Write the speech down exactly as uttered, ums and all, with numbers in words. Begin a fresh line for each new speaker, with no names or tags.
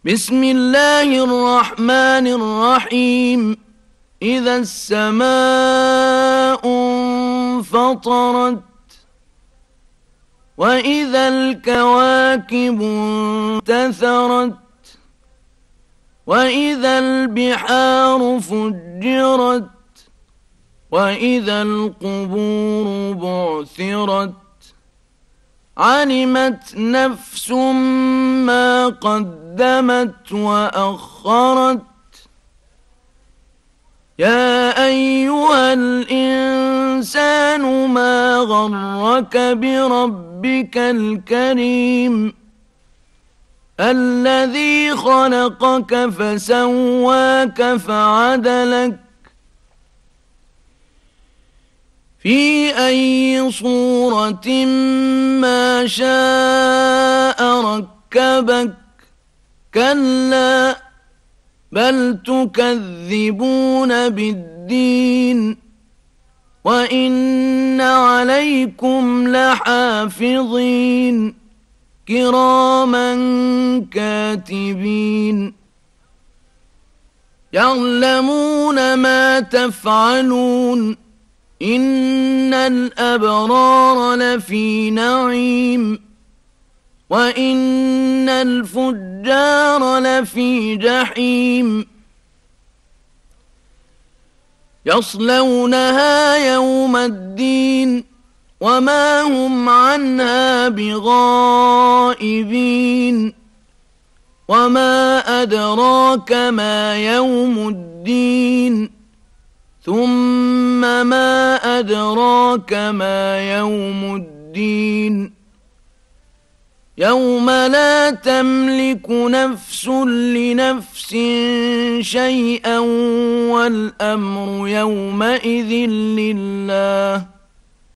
بسم الله الرحمن الرحيم. إذا السماء انفطرت وإذا الكواكب انتثرت وإذا البحار فجرت وإذا القبور بعثرت علمت نفس ما قدمت وأخرت. يا أيها الإنسان ما غرك بربك الكريم الذي خلقك فسواك فعدلك في أي صورة ما شاء ركبك. كلا بل تكذبون بالدين وإن عليكم لحافظين كراما كاتبين يعلمون ما تفعلون. إن الأبرار لفي نعيم وإن الفجار لفي جحيم يصلونها يوم الدين وما هم عنها بغائبين. وما أدراك ما يوم الدين ثم ما أدراك ما يوم الدين يوم لا تملك نفس لنفس شيئا والأمر يومئذ لله.